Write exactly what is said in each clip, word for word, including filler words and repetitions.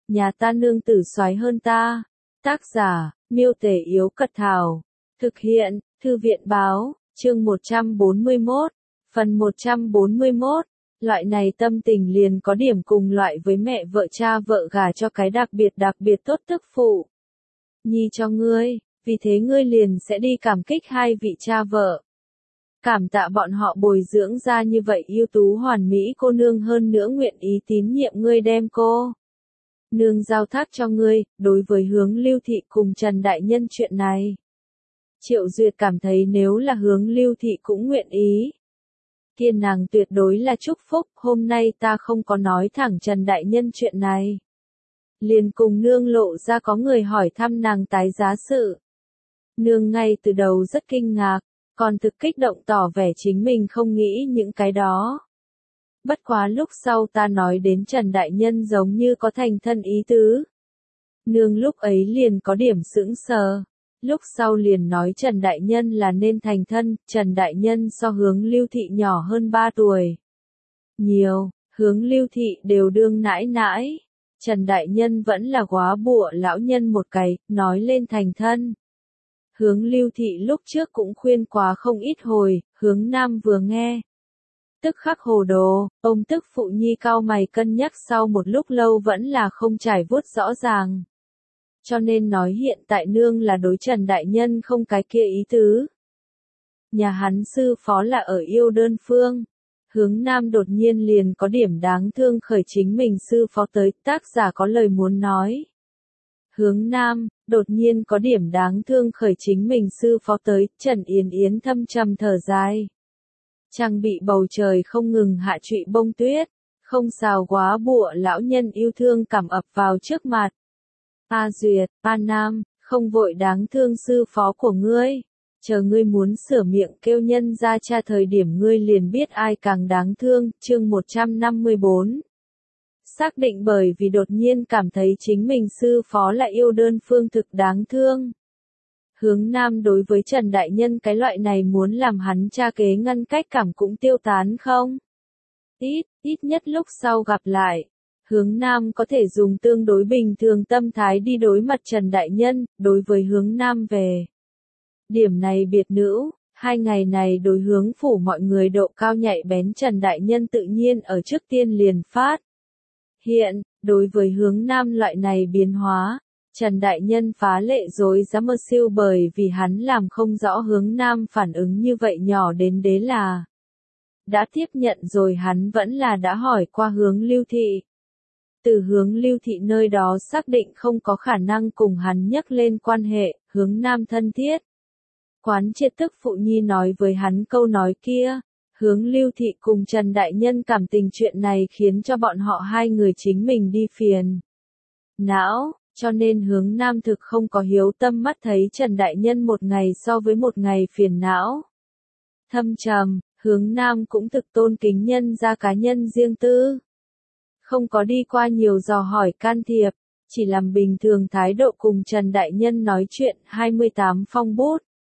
nhà ta nương tử soái hơn ta. Tác giả, Miêu Tể Yếu Cật Thảo. Thực hiện, Thư viện Báo, chương một trăm bốn mươi mốt, phần một trăm bốn mươi mốt. Loại này tâm tình liền có điểm cùng loại với mẹ vợ cha vợ gả cho cái đặc biệt đặc biệt tốt tức phụ. Nhi cho ngươi, vì thế ngươi liền sẽ đi cảm kích hai vị cha vợ. Cảm tạ bọn họ bồi dưỡng ra như vậy ưu tú hoàn mỹ cô nương, hơn nữa nguyện ý tín nhiệm ngươi đem cô nương giao thác cho ngươi. Đối với Hướng Lưu Thị cùng Trần Đại Nhân chuyện này, Triệu Duyệt cảm thấy nếu là Hướng Lưu Thị cũng nguyện ý, kia nàng tuyệt đối là chúc phúc. Hôm nay ta không có nói thẳng Trần Đại Nhân chuyện này, liền cùng nương lộ ra có người hỏi thăm nàng tái giá sự. Nương ngay từ đầu rất kinh ngạc, còn thực kích động tỏ vẻ chính mình không nghĩ những cái đó. Bất quá lúc sau ta nói đến Trần Đại Nhân giống như có thành thân ý tứ. Nương lúc ấy liền có điểm sững sờ. Lúc sau liền nói Trần Đại Nhân là nên thành thân. Trần Đại Nhân so Hướng Lưu Thị nhỏ hơn ba tuổi. Nhiều, Hướng Lưu Thị đều đương nãi nãi. Trần Đại Nhân vẫn là góa bụa lão nhân một cái, nói lên thành thân. Hướng Lưu Thị lúc trước cũng khuyên quá không ít hồi, Hướng Nam vừa nghe tức khắc hồ đồ. Ông tức phụ nhi cao mày cân nhắc sau một lúc lâu vẫn là không trải vuốt rõ ràng. Cho nên nói hiện tại nương là đối Trần Đại Nhân không cái kia ý tứ. Nhà hắn sư phó là ở yêu đơn phương. Hướng Nam đột nhiên liền có điểm đáng thương khởi chính mình sư phó tới, tác giả có lời muốn nói. Hướng Nam, đột nhiên có điểm đáng thương khởi chính mình sư phó tới, Trần Yến Yến thâm trầm thở dài. Trang bị bầu trời không ngừng hạ trụy bông tuyết, không xào quá bụa lão nhân yêu thương cảm ập vào trước mặt. A Duyệt, A Nam, không vội đáng thương sư phó của ngươi. Chờ ngươi muốn sửa miệng kêu nhân ra cha thời điểm ngươi liền biết ai càng đáng thương. Chương một trăm năm mươi bốn. Xác định bởi vì đột nhiên cảm thấy chính mình sư phó là yêu đơn phương thực đáng thương. Hướng Nam đối với Trần Đại Nhân cái loại này muốn làm hắn cha kế ngăn cách cảm cũng tiêu tán không? Ít, ít nhất lúc sau gặp lại. Hướng Nam có thể dùng tương đối bình thường tâm thái đi đối mặt Trần Đại Nhân. Đối với Hướng Nam về điểm này biệt nữ, hai ngày này đối hướng phủ mọi người độ cao nhạy bén Trần Đại Nhân tự nhiên ở trước tiên liền phát. Hiện, đối với Hướng Nam loại này biến hóa, Trần Đại Nhân phá lệ dối dám mơ siêu bởi vì hắn làm không rõ Hướng Nam phản ứng như vậy nhỏ đến đế là đã tiếp nhận rồi, hắn vẫn là đã hỏi qua Hướng Lưu Thị. Từ Hướng Lưu Thị nơi đó xác định không có khả năng cùng hắn nhắc lên quan hệ. Hướng Nam thân thiết quán triệt tức phụ nhi nói với hắn câu nói kia. Hướng Lưu Thị cùng Trần Đại Nhân cảm tình chuyện này khiến cho bọn họ hai người chính mình đi phiền não, cho nên Hướng Nam thực không có hiếu tâm mắt thấy Trần Đại Nhân một ngày so với một ngày phiền não. Thâm trầm, Hướng Nam cũng thực tôn kính nhân ra cá nhân riêng tư. Không có đi qua nhiều dò hỏi can thiệp, chỉ làm bình thường thái độ cùng Trần Đại Nhân nói chuyện. Hai mươi tám phong bút.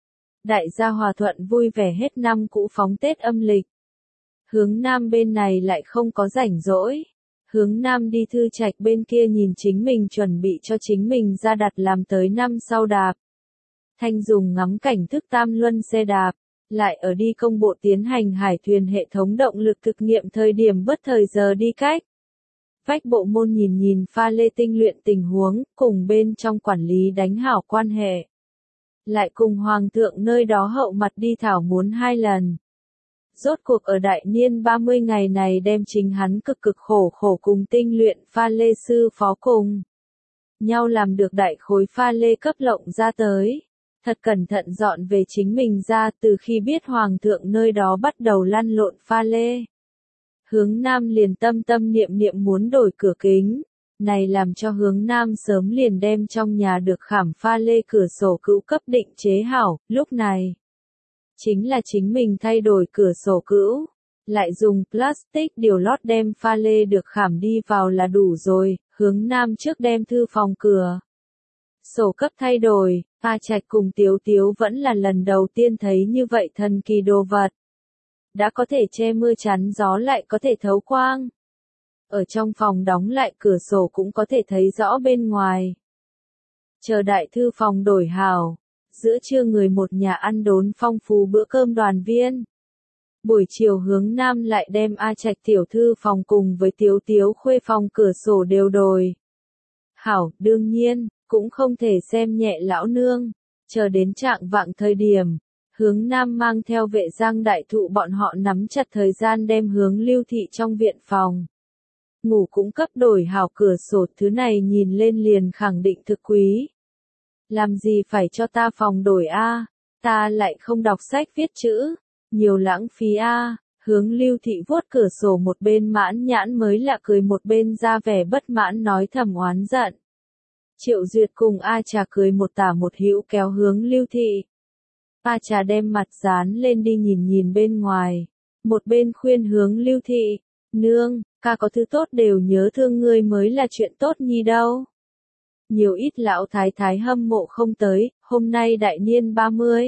Đại gia hòa thuận vui vẻ hết năm cũ phóng Tết âm lịch. Hướng Nam bên này lại không có rảnh rỗi. Hướng Nam đi thư trạch bên kia nhìn chính mình chuẩn bị cho chính mình ra đặt làm tới năm sau đạp. Thanh dùng ngắm cảnh thức tam luân xe đạp, lại ở đi công bộ tiến hành hải thuyền hệ thống động lực thực nghiệm thời điểm bất thời giờ đi cách. Vách bộ môn nhìn nhìn pha lê tinh luyện tình huống, cùng bên trong quản lý đánh hảo quan hệ. Lại cùng Hoàng thượng nơi đó hậu mặt đi thảo muốn hai lần. Rốt cuộc ở đại niên ba mươi ngày này đem chính hắn cực cực khổ khổ cùng tinh luyện pha lê sư phó cùng nhau làm được đại khối pha lê cấp lộng ra tới. Thật cẩn thận dọn về chính mình ra từ khi biết Hoàng thượng nơi đó bắt đầu lăn lộn pha lê. Hướng Nam liền tâm tâm niệm niệm muốn đổi cửa kính. Này làm cho Hướng Nam sớm liền đem trong nhà được khảm pha lê cửa sổ cữu cấp định chế hảo. Lúc này chính là chính mình thay đổi cửa sổ cữu, lại dùng plastic điều lót đem pha lê được khảm đi vào là đủ rồi. Hướng Nam trước đem thư phòng cửa sổ cấp thay đổi. A Trạch cùng Tiếu Tiếu vẫn là lần đầu tiên thấy như vậy thần kỳ đồ vật. Đã có thể che mưa chắn gió lại có thể thấu quang. ở trong phòng đóng lại cửa sổ cũng có thể thấy rõ bên ngoài. Chờ đại thư phòng đổi hào, giữa trưa người một nhà ăn đốn phong phú bữa cơm đoàn viên. Buổi chiều hướng nam lại đem A Trạch tiểu thư phòng cùng với Tiếu Tiếu khuê phòng cửa sổ đều đổi. Hảo, đương nhiên, cũng không thể xem nhẹ lão nương, chờ đến trạng vạng thời điểm, hướng nam mang theo vệ giang đại thụ bọn họ nắm chặt thời gian đem hướng lưu thị trong viện phòng. Ngủ cũng cấp đổi hảo cửa sổ, thứ này nhìn lên liền khẳng định thực quý. Làm gì phải cho ta phòng đổi a? Ta lại không đọc sách viết chữ, nhiều lãng phí a. Hướng lưu thị vuốt cửa sổ một bên mãn nhãn mới lạ cười một bên ra vẻ bất mãn nói thầm oán giận. Triệu Duyệt cùng A Trà cười một tả một hữu kéo hướng lưu thị. A Trà đem mặt dán lên đi nhìn nhìn bên ngoài, một bên khuyên hướng lưu thị, nương, ca có thứ tốt đều nhớ thương ngươi mới là chuyện tốt nhi đâu. Nhiều ít lão thái thái hâm mộ không tới, hôm nay đại niên ba mươi.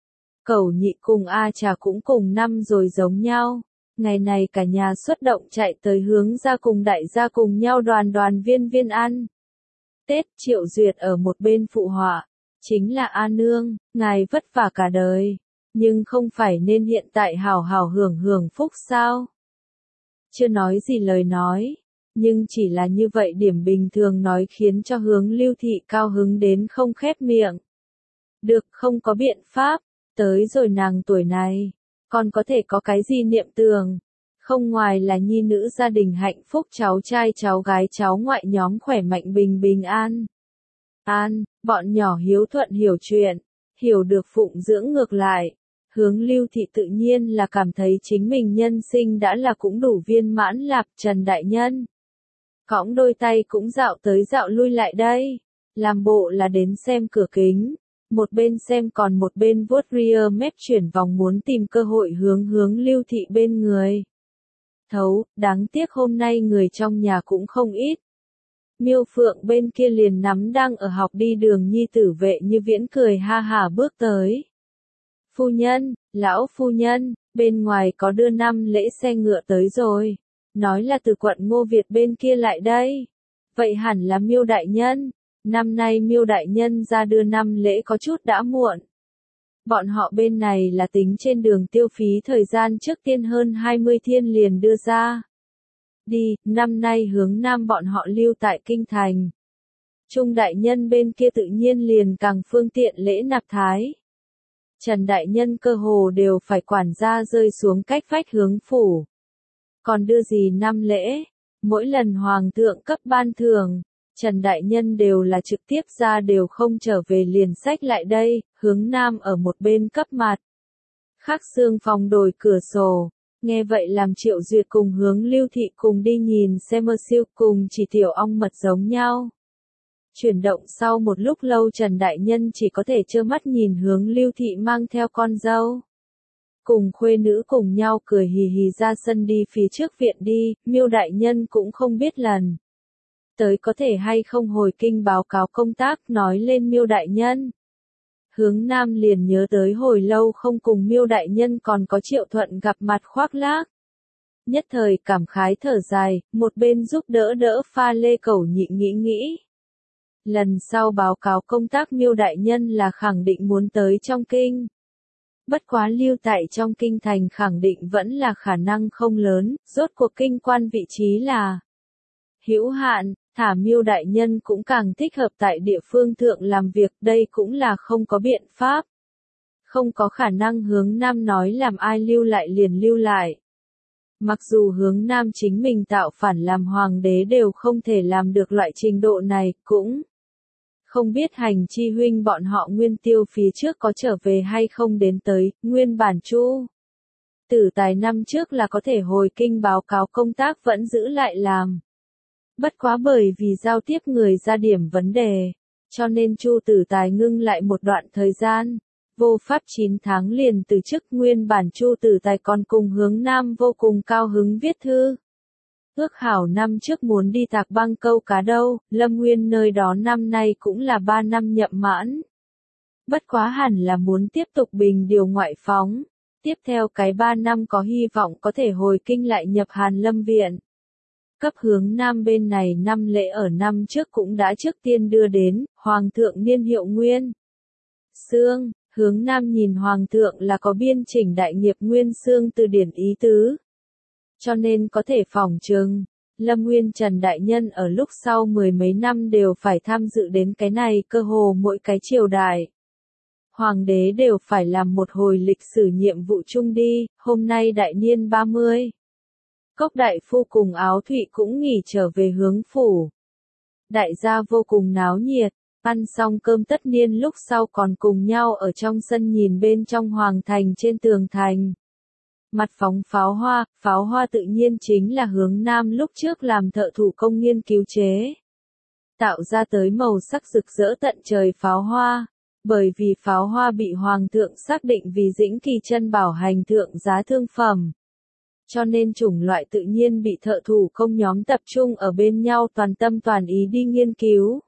Cẩu nhị cùng A Trà cũng cùng năm rồi giống nhau, ngày này cả nhà xuất động chạy tới hướng ra cùng đại gia cùng nhau đoàn đoàn viên viên ăn. Tết Triệu Duyệt ở một bên phụ họa, chính là A nương, ngài vất vả cả đời, nhưng không phải nên hiện tại hào hào hưởng hưởng phúc sao? Chưa nói gì lời nói, nhưng chỉ là như vậy điểm bình thường nói khiến cho hướng lưu thị cao hứng đến không khép miệng. Được, không có biện pháp, tới rồi nàng tuổi này, còn có thể có cái gì niệm tưởng, không ngoài là nhi nữ gia đình hạnh phúc cháu trai cháu gái cháu ngoại nhóm khỏe mạnh bình bình an. An, bọn nhỏ hiếu thuận hiểu chuyện, hiểu được phụng dưỡng ngược lại. Hướng lưu thị tự nhiên là cảm thấy chính mình nhân sinh đã là cũng đủ viên mãn lạp Trần Đại Nhân. Cõng đôi tay cũng dạo tới dạo lui lại đây, làm bộ là đến xem cửa kính, một bên xem còn một bên vuốt rear mép chuyển vòng muốn tìm cơ hội hướng hướng lưu thị bên người. Thấu, đáng tiếc hôm nay người trong nhà cũng không ít. Miêu Phượng bên kia liền nắm đang ở học đi đường nhi tử vệ như viễn cười ha hả bước tới. Phu nhân, lão phu nhân, bên ngoài có đưa năm lễ xe ngựa tới rồi, nói là từ quận Ngô Việt bên kia lại đây. Vậy hẳn là Miêu đại nhân, năm nay Miêu đại nhân ra đưa năm lễ có chút đã muộn. Bọn họ bên này là tính trên đường tiêu phí thời gian trước tiên hơn hai mươi thiên liền đưa ra. Đi, năm nay hướng nam bọn họ lưu tại kinh thành. Trung đại nhân bên kia tự nhiên liền càng phương tiện lễ nạp thái. Trần đại nhân cơ hồ đều phải quản gia rơi xuống cách vách hướng phủ. Còn đưa gì năm lễ, mỗi lần hoàng thượng cấp ban thưởng, Trần đại nhân đều là trực tiếp ra đều không trở về liền sách lại đây, hướng nam ở một bên cấp mặt. Khắc xương phòng đổi cửa sổ, nghe vậy làm Triệu Duyệt cùng hướng lưu thị cùng đi nhìn xem mơ siêu cùng chỉ tiểu ong mật giống nhau. Chuyển động sau một lúc lâu Trần Đại Nhân chỉ có thể trơ mắt nhìn hướng lưu thị mang theo con dâu. Cùng khuê nữ cùng nhau cười hì hì ra sân đi phía trước viện đi, Miêu Đại Nhân cũng không biết lần. Tới có thể hay không hồi kinh báo cáo công tác nói lên Miêu Đại Nhân. Hướng nam liền nhớ tới hồi lâu không cùng Miêu Đại Nhân còn có Triệu Thuận gặp mặt khoác lác. Nhất thời cảm khái thở dài, một bên giúp đỡ đỡ pha lê cẩu nhị nghĩ nghĩ. Lần sau báo cáo công tác Miêu Đại Nhân là khẳng định muốn tới trong kinh. Bất quá lưu tại trong kinh thành khẳng định vẫn là khả năng không lớn, rốt cuộc kinh quan vị trí là hữu hạn, thả Miêu Đại Nhân cũng càng thích hợp tại địa phương thượng làm việc, đây cũng là không có biện pháp. Không có khả năng hướng nam nói làm ai lưu lại liền lưu lại. Mặc dù hướng nam chính mình tạo phản làm hoàng đế đều không thể làm được loại trình độ này, cũng không biết hành chi huynh bọn họ Nguyên Tiêu phía trước có trở về hay không đến tới, nguyên bản Chu Tử Tài năm trước là có thể hồi kinh báo cáo công tác vẫn giữ lại làm. Bất quá bởi vì giao tiếp người ra điểm vấn đề, cho nên Chu Tử Tài ngưng lại một đoạn thời gian, vô pháp chín tháng liền từ chức. Nguyên bản Chu Tử Tài còn cùng hướng nam vô cùng cao hứng viết thư. Ước hảo năm trước muốn đi Tạc Băng câu cá đâu, Lâm Nguyên nơi đó năm nay cũng là ba năm nhậm mãn. Bất quá hẳn là muốn tiếp tục bình điều ngoại phóng, tiếp theo cái ba năm có hy vọng có thể hồi kinh lại nhập Hàn Lâm Viện. Cấp hướng Nam bên này năm lễ ở năm trước cũng đã trước tiên đưa đến, Hoàng thượng niên hiệu Nguyên Xương, hướng Nam nhìn Hoàng thượng là có biên chỉnh đại nghiệp Nguyên Xương từ điển ý tứ. Cho nên có thể phỏng chừng, Lâm Nguyên Trần Đại Nhân ở lúc sau mười mấy năm đều phải tham dự đến cái này, cơ hồ mỗi cái triều đại. Hoàng đế đều phải làm một hồi lịch sử nhiệm vụ chung đi, hôm nay đại niên ba mươi. Cốc đại phu cùng Áo Thụy cũng nghỉ trở về hướng phủ. Đại gia vô cùng náo nhiệt, ăn xong cơm tất niên lúc sau còn cùng nhau ở trong sân nhìn bên trong hoàng thành trên tường thành. Mặt phóng pháo hoa, pháo hoa tự nhiên chính là hướng Nam lúc trước làm thợ thủ công nghiên cứu chế. Tạo ra tới màu sắc rực rỡ tận trời pháo hoa, bởi vì pháo hoa bị Hoàng thượng xác định vì dĩnh kỳ chân bảo hành thượng giá thương phẩm. Cho nên chủng loại tự nhiên bị thợ thủ công nhóm tập trung ở bên nhau toàn tâm toàn ý đi nghiên cứu.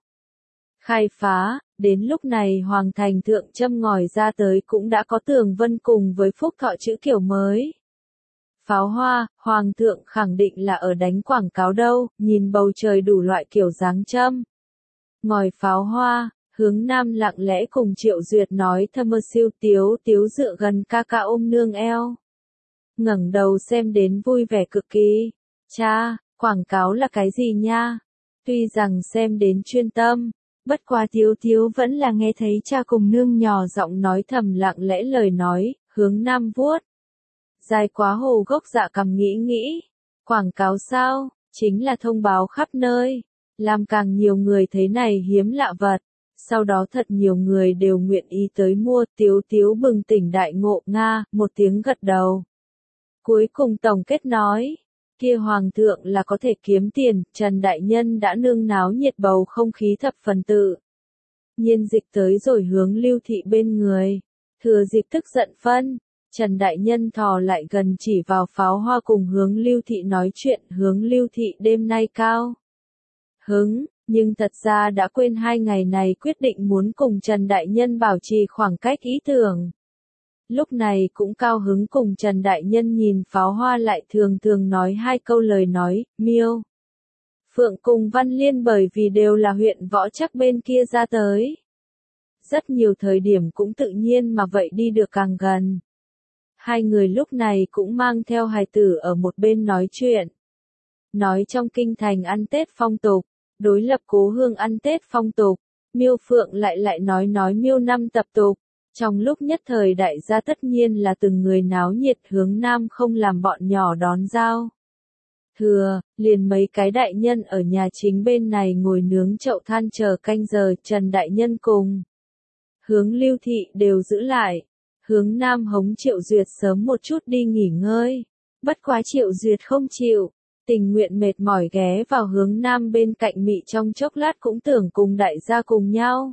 Khai phá, đến lúc này Hoàng thành thượng châm ngòi ra tới cũng đã có tường vân cùng với phúc thọ chữ kiểu mới. Pháo hoa, Hoàng thượng khẳng định là ở đánh quảng cáo đâu, nhìn bầu trời đủ loại kiểu dáng châm. Ngòi pháo hoa, hướng Nam lặng lẽ cùng Triệu Duyệt nói thầm mơ siêu tiếu tiếu dựa gần ca ca ôm nương eo. Ngẩng đầu xem đến vui vẻ cực kỳ. Cha, quảng cáo là cái gì nha? Tuy rằng xem đến chuyên tâm, bất quá Tiếu Tiếu vẫn là nghe thấy cha cùng nương nhỏ giọng nói thầm lặng lẽ lời nói, hướng Nam vuốt. Dài quá hồ gốc dạ cằm nghĩ nghĩ. Quảng cáo sao? Chính là thông báo khắp nơi. Làm càng nhiều người thấy này hiếm lạ vật. Sau đó thật nhiều người đều nguyện ý tới mua. Tiếu Tiếu bừng tỉnh đại ngộ Nga, một tiếng gật đầu. Cuối cùng tổng kết nói. Kia Hoàng thượng là có thể kiếm tiền, Trần Đại Nhân đã nương náo nhiệt bầu không khí thập phần tự. Nhiên dịch tới rồi hướng Lưu Thị bên người. Thừa dịp tức giận phân, Trần Đại Nhân thò lại gần chỉ vào pháo hoa cùng hướng Lưu Thị nói chuyện, hướng Lưu Thị đêm nay cao hứng, nhưng thật ra đã quên hai ngày này quyết định muốn cùng Trần Đại Nhân bảo trì khoảng cách ý tưởng. Lúc này cũng cao hứng cùng Trần Đại Nhân nhìn pháo hoa lại thường thường nói hai câu lời nói, Miêu Phượng cùng Văn Liên bởi vì đều là huyện Võ Trắc bên kia ra tới. Rất nhiều thời điểm cũng tự nhiên mà vậy đi được càng gần. Hai người lúc này cũng mang theo hài tử ở một bên nói chuyện. Nói trong kinh thành ăn Tết phong tục, đối lập Cố Hương ăn Tết phong tục, Miêu Phượng lại lại nói nói Miêu năm tập tục. Trong lúc nhất thời đại gia tất nhiên là từng người náo nhiệt hướng Nam không làm bọn nhỏ đón giao. Thừa, liền mấy cái đại nhân ở nhà chính bên này ngồi nướng chậu than chờ canh giờ Trần Đại Nhân cùng. Hướng Lưu Thị đều giữ lại. Hướng Nam hống Triệu Duyệt sớm một chút đi nghỉ ngơi. Bất quá Triệu Duyệt không chịu. Tình nguyện mệt mỏi ghé vào hướng Nam bên cạnh mị trong chốc lát cũng tưởng cùng đại gia cùng nhau.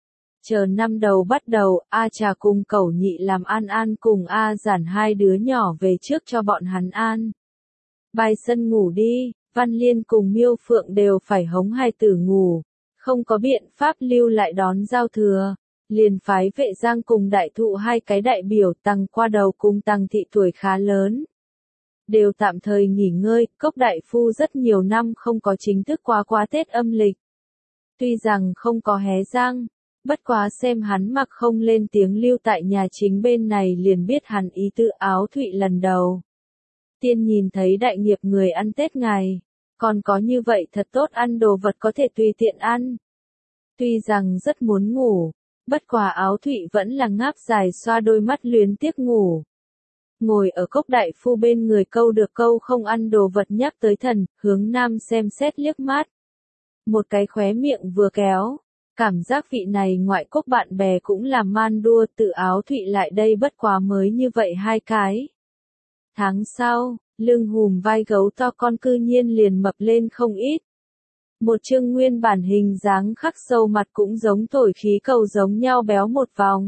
Chờ năm đầu bắt đầu, A Trà cùng Cẩu Nhị làm An An cùng A Giản hai đứa nhỏ về trước cho bọn hắn an. Bài sân ngủ đi, Văn Liên cùng Miêu Phượng đều phải hống hai tử ngủ. Không có biện pháp lưu lại đón giao thừa. Liền phái Vệ Giang cùng đại thụ hai cái đại biểu Tăng qua đầu cùng Tăng thị tuổi khá lớn. Đều tạm thời nghỉ ngơi, Cốc đại phu rất nhiều năm không có chính thức qua quá Tết âm lịch. Tuy rằng không có hé răng. Bất quá xem hắn mặc không lên tiếng lưu tại nhà chính bên này liền biết hắn ý tư Áo Thụy lần đầu. Tiên nhìn thấy đại nghiệp người ăn Tết ngày, còn có như vậy thật tốt ăn đồ vật có thể tùy tiện ăn. Tuy rằng rất muốn ngủ, bất quá Áo Thụy vẫn là ngáp dài xoa đôi mắt luyến tiếc ngủ. Ngồi ở Cốc đại phu bên người câu được câu không ăn đồ vật nhắc tới thần, hướng Nam xem xét liếc mắt. Một cái khóe miệng vừa kéo. Cảm giác vị này ngoại quốc bạn bè cũng làm man đua tự Áo Thụy lại đây bất quá mới như vậy hai cái. Tháng sau, lưng hùm vai gấu to con cư nhiên liền mập lên không ít. Một chương nguyên bản hình dáng khắc sâu mặt cũng giống thổi khí cầu giống nhau béo một vòng.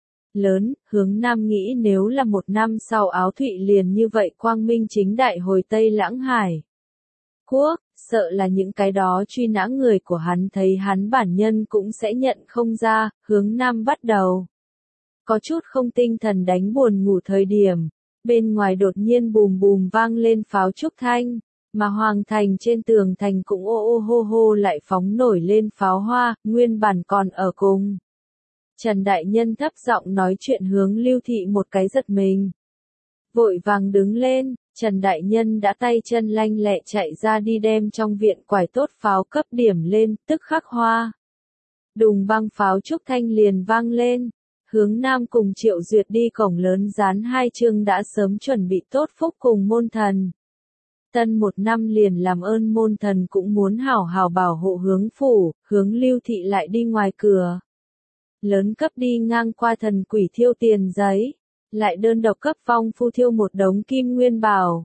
Lớn, hướng Nam nghĩ nếu là một năm sau Áo Thụy liền như vậy quang minh chính đại hồi Tây Lãng Hải. Quốc, sợ là những cái đó truy nã người của hắn thấy hắn bản nhân cũng sẽ nhận không ra, hướng Nam bắt đầu. Có chút không tinh thần đánh buồn ngủ thời điểm, bên ngoài đột nhiên bùm bùm vang lên pháo trúc thanh. Mà hoàng thành trên tường thành cũng ô ô hô hô lại phóng nổi lên pháo hoa, nguyên bản còn ở cùng. Trần Đại Nhân thấp giọng nói chuyện hướng Lưu Thị một cái giật mình. Vội vàng đứng lên, Trần Đại Nhân đã tay chân lanh lẹ chạy ra đi đem trong viện quải tốt pháo cấp điểm lên, tức khắc hoa. Đùng băng pháo trúc thanh liền vang lên. Hướng Nam cùng Triệu Duyệt đi cổng lớn dán hai chương đã sớm chuẩn bị tốt phúc cùng môn thần. Tân một năm liền làm ơn môn thần cũng muốn hảo hảo bảo hộ hướng phủ, hướng Lưu Thị lại đi ngoài cửa. Lớn cấp đi ngang qua thần quỷ thiêu tiền giấy, lại đơn độc cấp vong phu thiêu một đống kim nguyên bảo.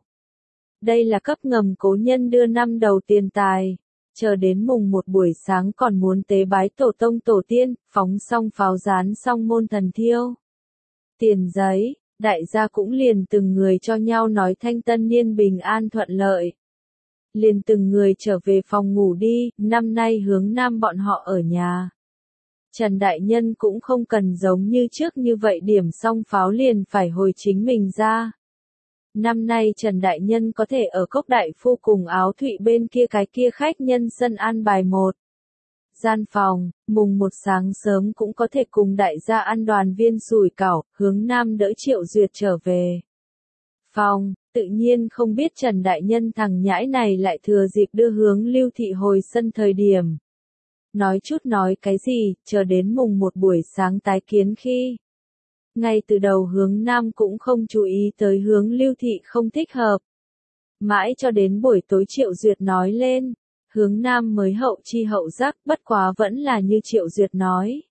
Đây là cấp ngầm cố nhân đưa năm đầu tiền tài, chờ đến mùng một buổi sáng còn muốn tế bái tổ tông tổ tiên, phóng xong pháo dán xong môn thần thiêu. Tiền giấy, đại gia cũng liền từng người cho nhau nói thanh tân niên bình an thuận lợi. Liền từng người trở về phòng ngủ đi, năm nay hướng Nam bọn họ ở nhà. Trần Đại Nhân cũng không cần giống như trước như vậy điểm xong pháo liền phải hồi chính mình ra. Năm nay Trần Đại Nhân có thể ở Cốc Đại Phu cùng Áo Thụy bên kia cái kia khách nhân sân an bài một gian phòng, mùng một sáng sớm cũng có thể cùng đại gia ăn đoàn viên sủi cảo, hướng Nam đỡ Triệu Duyệt trở về. Phòng, tự nhiên không biết Trần Đại Nhân thằng nhãi này lại thừa dịp đưa hướng Lưu Thị hồi sân thời điểm. Nói chút nói cái gì, chờ đến mùng một buổi sáng tái kiến khi. Ngay từ đầu hướng Nam cũng không chú ý tới hướng Lưu Thị không thích hợp. Mãi cho đến buổi tối Triệu Duyệt nói lên, hướng Nam mới hậu chi hậu giác, bất quá vẫn là như Triệu Duyệt nói.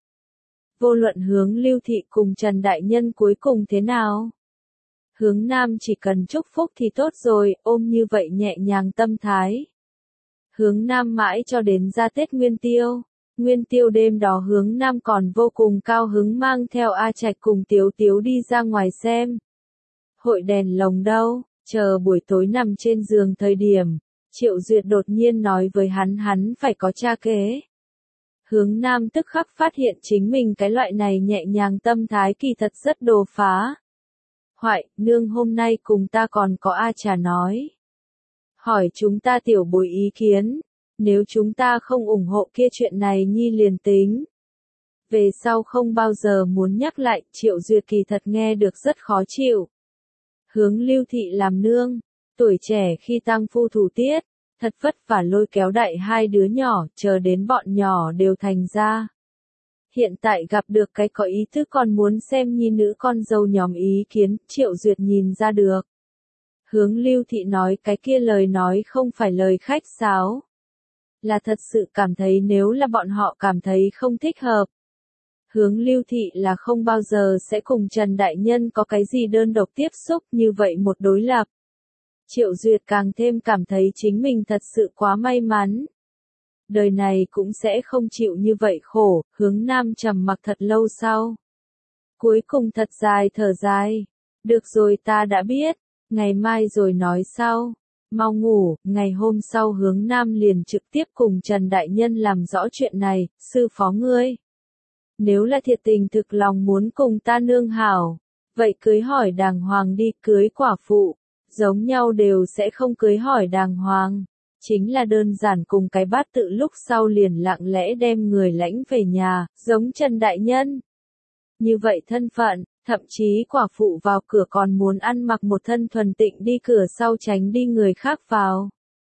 Vô luận hướng Lưu Thị cùng Trần Đại Nhân cuối cùng thế nào? Hướng Nam chỉ cần chúc phúc thì tốt rồi, ôm như vậy nhẹ nhàng tâm thái. Hướng Nam mãi cho đến ra Tết Nguyên Tiêu. Nguyên Tiêu đêm đó hướng Nam còn vô cùng cao hứng mang theo A Trạch cùng Tiếu Tiếu đi ra ngoài xem. Hội đèn lồng đâu, chờ buổi tối nằm trên giường thời điểm, Triệu Duyệt đột nhiên nói với hắn hắn phải có cha kế. Hướng Nam tức khắc phát hiện chính mình cái loại này nhẹ nhàng tâm thái kỳ thật rất đột phá. Hoại, nương hôm nay cùng ta còn có A Trà nói. Hỏi chúng ta tiểu bối ý kiến. Nếu chúng ta không ủng hộ kia chuyện này nhi liền tính. Về sau không bao giờ muốn nhắc lại, Triệu Duyệt kỳ thật nghe được rất khó chịu. Hướng Lưu Thị làm nương, tuổi trẻ khi tang phu thủ tiết, thật vất vả lôi kéo đại hai đứa nhỏ, chờ đến bọn nhỏ đều thành ra. Hiện tại gặp được cái có ý thức còn muốn xem nhi nữ con dâu nhóm ý kiến, Triệu Duyệt nhìn ra được. Hướng Lưu Thị nói cái kia lời nói không phải lời khách sáo. Là thật sự cảm thấy nếu là bọn họ cảm thấy không thích hợp. Hướng Lưu Thị là không bao giờ sẽ cùng Trần Đại Nhân có cái gì đơn độc tiếp xúc như vậy một đối lập. Triệu Duyệt càng thêm cảm thấy chính mình thật sự quá may mắn. Đời này cũng sẽ không chịu như vậy khổ, hướng Nam trầm mặc thật lâu sau. Cuối cùng thật dài thở dài. Được rồi ta đã biết, ngày mai rồi nói sau. Mau ngủ, ngày hôm sau hướng Nam liền trực tiếp cùng Trần Đại Nhân làm rõ chuyện này, sư phó ngươi. Nếu là thiệt tình thực lòng muốn cùng ta nương hảo, vậy cưới hỏi đàng hoàng đi, cưới quả phụ, giống nhau đều sẽ không cưới hỏi đàng hoàng. Chính là đơn giản cùng cái bát tự lúc sau liền lặng lẽ đem người lãnh về nhà, giống Trần Đại Nhân. Như vậy thân phận, thậm chí quả phụ vào cửa còn muốn ăn mặc một thân thuần tịnh đi cửa sau tránh đi người khác vào.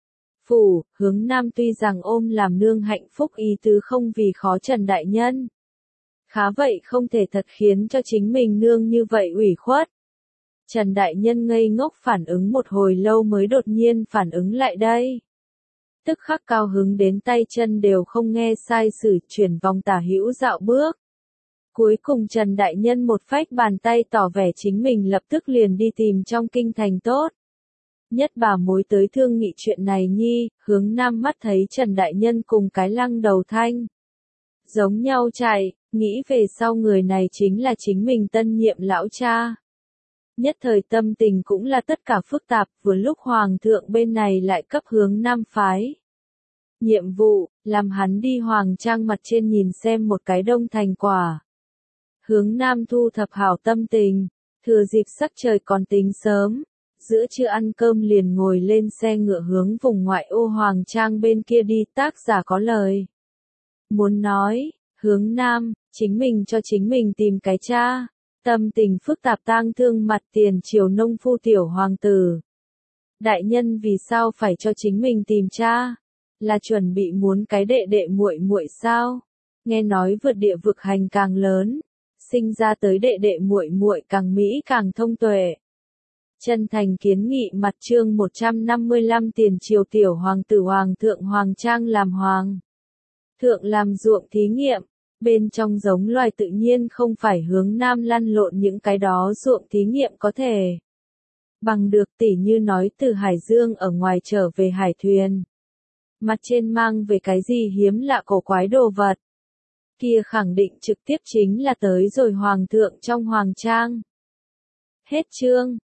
Phủ, hướng Nam tuy rằng ôm làm nương hạnh phúc ý tứ không vì khó Trần Đại Nhân. Khá vậy không thể thật khiến cho chính mình nương như vậy ủy khuất. Trần Đại Nhân ngây ngốc phản ứng một hồi lâu mới đột nhiên phản ứng lại đây. Tức khắc cao hứng đến tay chân đều không nghe sai sử chuyển vòng tả hữu dạo bước. Cuối cùng Trần Đại Nhân một phách bàn tay tỏ vẻ chính mình lập tức liền đi tìm trong kinh thành tốt. Nhất bà mối tới thương nghị chuyện này nhi, hướng Nam mắt thấy Trần Đại Nhân cùng cái lăng đầu thanh. Giống nhau chạy, nghĩ về sau người này chính là chính mình tân nhiệm lão cha. Nhất thời tâm tình cũng là tất cả phức tạp, vừa lúc Hoàng thượng bên này lại cấp hướng Nam phái. Nhiệm vụ, làm hắn đi Hoàng trang mặt trên nhìn xem một cái đông thành quả. Hướng Nam thu thập hảo tâm tình, thừa dịp sắc trời còn tính sớm, giữa trưa ăn cơm liền ngồi lên xe ngựa hướng vùng ngoại ô Hoàng Trang bên kia đi. Tác giả có lời muốn nói, hướng Nam, chính mình cho chính mình tìm cái cha. Tâm tình phức tạp tang thương mặt tiền triều nông phu tiểu hoàng tử. Đại nhân vì sao phải cho chính mình tìm cha? Là chuẩn bị muốn cái đệ đệ muội muội sao? Nghe nói vượt địa vực hành càng lớn, sinh ra tới đệ đệ muội muội càng mỹ càng thông tuệ. Chân thành kiến nghị mặt chương một trăm năm mươi lăm tiền triều tiểu hoàng tử hoàng thượng Hoàng Trang làm hoàng. Thượng làm ruộng thí nghiệm, bên trong giống loài tự nhiên không phải hướng Nam lăn lộn những cái đó ruộng thí nghiệm có thể bằng được, tỉ như nói từ Hải Dương ở ngoài trở về hải thuyền. Mặt trên mang về cái gì hiếm lạ cổ quái đồ vật. Kia khẳng định trực tiếp chính là tới rồi hoàng thượng trong Hoàng Trang. Hết chương.